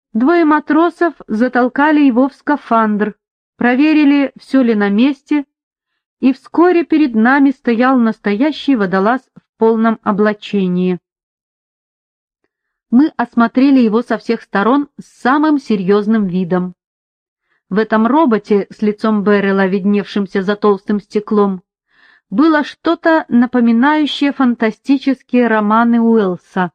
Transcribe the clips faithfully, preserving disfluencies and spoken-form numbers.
Двое матросов затолкали его в скафандр, проверили, все ли на месте, и вскоре перед нами стоял настоящий водолаз в полном облачении. Мы осмотрели его со всех сторон с самым серьезным видом. В этом роботе с лицом Беррелла, видневшимся за толстым стеклом, было что-то напоминающее фантастические романы Уэллса.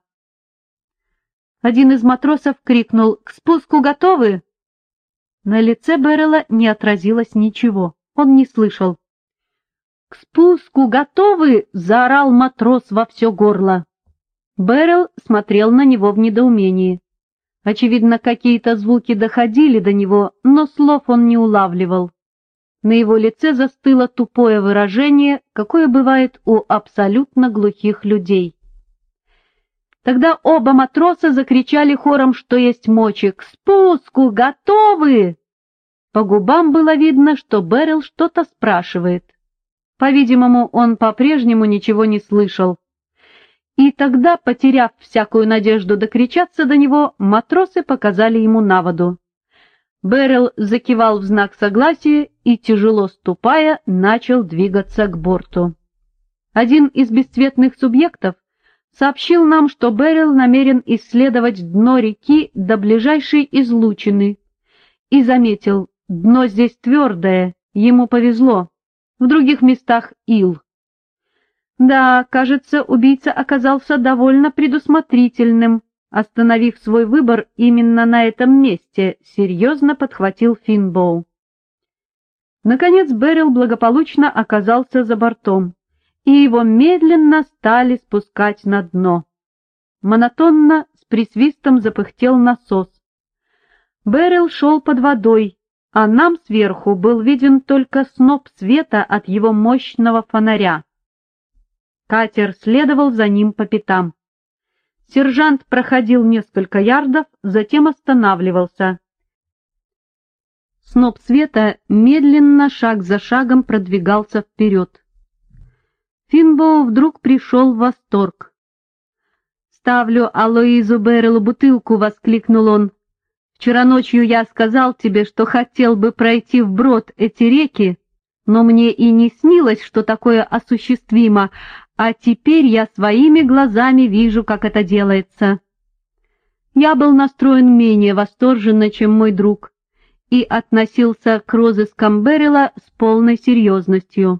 Один из матросов крикнул: «К спуску готовы?» На лице Беррелла не отразилось ничего, он не слышал. «К спуску готовы!» — заорал матрос во все горло. Беррелл смотрел на него в недоумении. Очевидно, какие-то звуки доходили до него, но слов он не улавливал. На его лице застыло тупое выражение, какое бывает у абсолютно глухих людей. Тогда оба матроса закричали хором, что есть мочи: «К спуску готовы!» По губам было видно, что Беррелл что-то спрашивает. По-видимому, он по-прежнему ничего не слышал. И тогда, потеряв всякую надежду докричаться до него, матросы показали ему на воду. Беррелл закивал в знак согласия и, тяжело ступая, начал двигаться к борту. Один из бесцветных субъектов сообщил нам, что Беррелл намерен исследовать дно реки до ближайшей излучины, и заметил: дно здесь твердое, ему повезло, в других местах ил. Да, кажется, убийца оказался довольно предусмотрительным, остановив свой выбор именно на этом месте, серьезно подхватил Финбоу. Наконец Беррелл благополучно оказался за бортом, и его медленно стали спускать на дно. Монотонно, с присвистом запыхтел насос. Беррелл шел под водой, а нам сверху был виден только сноп света от его мощного фонаря. Катер следовал за ним по пятам. Сержант проходил несколько ярдов, затем останавливался. Сноп света медленно, шаг за шагом продвигался вперед. Финбоу вдруг пришел в восторг. «Ставлю Алоизу Берреллу бутылку!» — воскликнул он. «Вчера ночью я сказал тебе, что хотел бы пройти вброд эти реки, но мне и не снилось, что такое осуществимо, а теперь я своими глазами вижу, как это делается». Я был настроен менее восторженно, чем мой друг, и относился к розыскам Беррелла с полной серьезностью.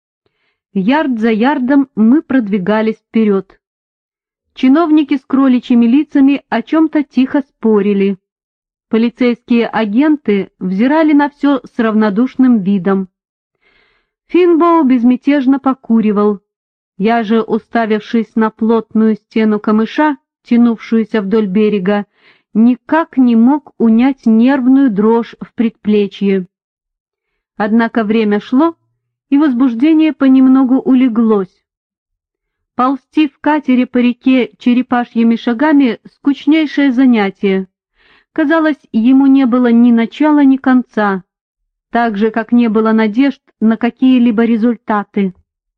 Ярд за ярдом мы продвигались вперед. Чиновники с кроличьими лицами о чем-то тихо спорили. Полицейские агенты взирали на все с равнодушным видом. Финбоу безмятежно покуривал. Я же, уставившись на плотную стену камыша, тянувшуюся вдоль берега, никак не мог унять нервную дрожь в предплечье. Однако время шло, и возбуждение понемногу улеглось. Ползти в катере по реке черепашьими шагами — скучнейшее занятие. Казалось, ему не было ни начала, ни конца, так же, как не было надежд на какие-либо результаты.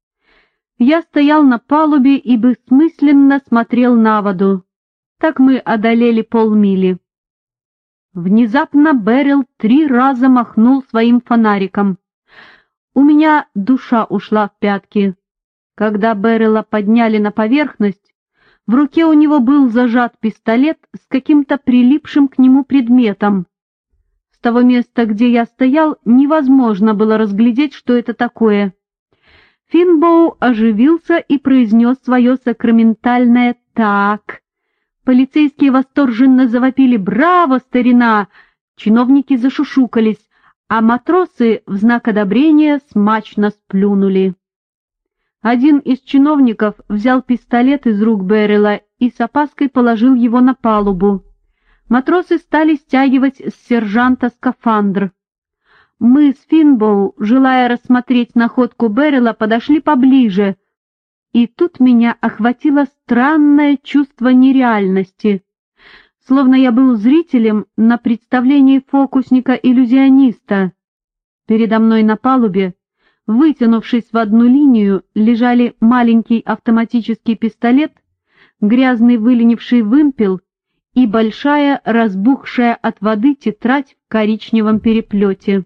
Я стоял на палубе и бессмысленно смотрел на воду. Так мы одолели полмили. Внезапно Беррелл три раза махнул своим фонариком. У меня душа ушла в пятки. Когда Беррелла подняли на поверхность, в руке у него был зажат пистолет с каким-то прилипшим к нему предметом. С того места, где я стоял, невозможно было разглядеть, что это такое. Финбоу оживился и произнес свое сакраментальное «так». Полицейские восторженно завопили «Браво, старина!», чиновники зашушукались, а матросы в знак одобрения смачно сплюнули. Один из чиновников взял пистолет из рук Беррелла и с опаской положил его на палубу. Матросы стали стягивать с сержанта скафандр. Мы с Финбоу, желая рассмотреть находку Беррелла, подошли поближе, и тут меня охватило странное чувство нереальности, словно я был зрителем на представлении фокусника-иллюзиониста. Передо мной на палубе, вытянувшись в одну линию, лежали маленький автоматический пистолет, грязный выленивший вымпел и большая, разбухшая от воды тетрадь в коричневом переплете.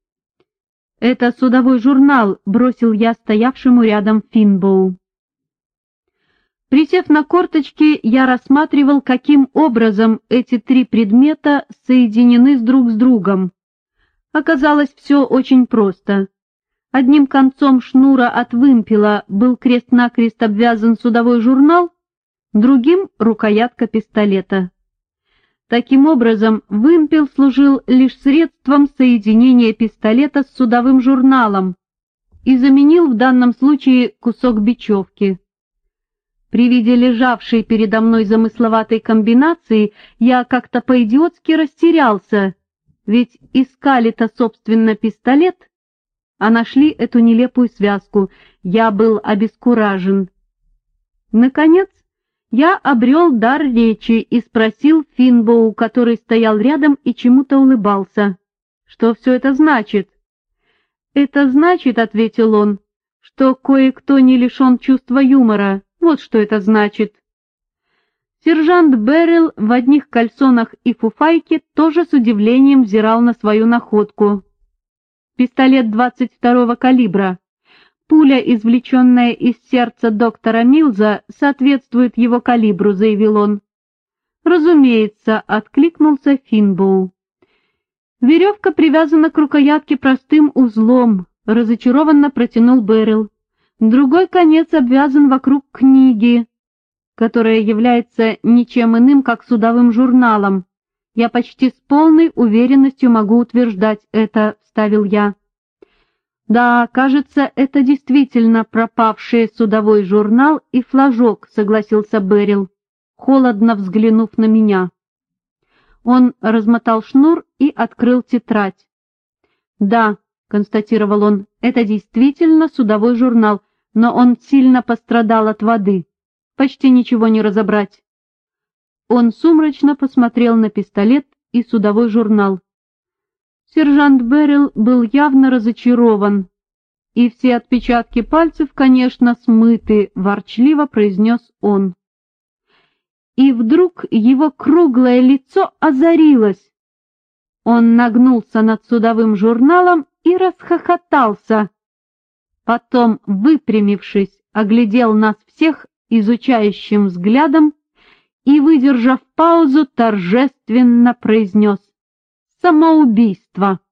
«Это судовой журнал», — бросил я стоявшему рядом Финбоу. Присев на корточки, я рассматривал, каким образом эти три предмета соединены с друг с другом. Оказалось, все очень просто. Одним концом шнура от вымпела был крест-накрест обвязан судовой журнал, другим — рукоятка пистолета. Таким образом, вымпел служил лишь средством соединения пистолета с судовым журналом и заменил в данном случае кусок бечевки. При виде лежавшей передо мной замысловатой комбинации я как-то по-идиотски растерялся, ведь искали-то, собственно, пистолет, а нашли эту нелепую связку. Я был обескуражен. Наконец, я обрел дар речи и спросил Финбоу, который стоял рядом и чему-то улыбался. «Что все это значит?» «Это значит, — ответил он, — что кое-кто не лишен чувства юмора. Вот что это значит». Сержант Беррилл в одних кальсонах и фуфайке тоже с удивлением взирал на свою находку. Пистолет двадцать второго калибра. «Пуля, извлеченная из сердца доктора Милза, соответствует его калибру», — заявил он. «Разумеется», — откликнулся Финбоу. «Веревка привязана к рукоятке простым узлом», — разочарованно протянул Беррилл. «Другой конец обвязан вокруг книги, которая является ничем иным, как судовым журналом. Я почти с полной уверенностью могу утверждать это», — вставил я. «Да, кажется, это действительно пропавший судовой журнал и флажок», — согласился Беррилл, холодно взглянув на меня. Он размотал шнур и открыл тетрадь. «Да», — констатировал он, — «это действительно судовой журнал, но он сильно пострадал от воды. Почти ничего не разобрать». Он сумрачно посмотрел на пистолет и судовой журнал. Сержант Беррилл был явно разочарован. «И все отпечатки пальцев, конечно, смыты», — ворчливо произнес он. И вдруг его круглое лицо озарилось. Он нагнулся над судовым журналом и расхохотался. Потом, выпрямившись, оглядел нас всех изучающим взглядом и, выдержав паузу, торжественно произнес: «Самоубийство!»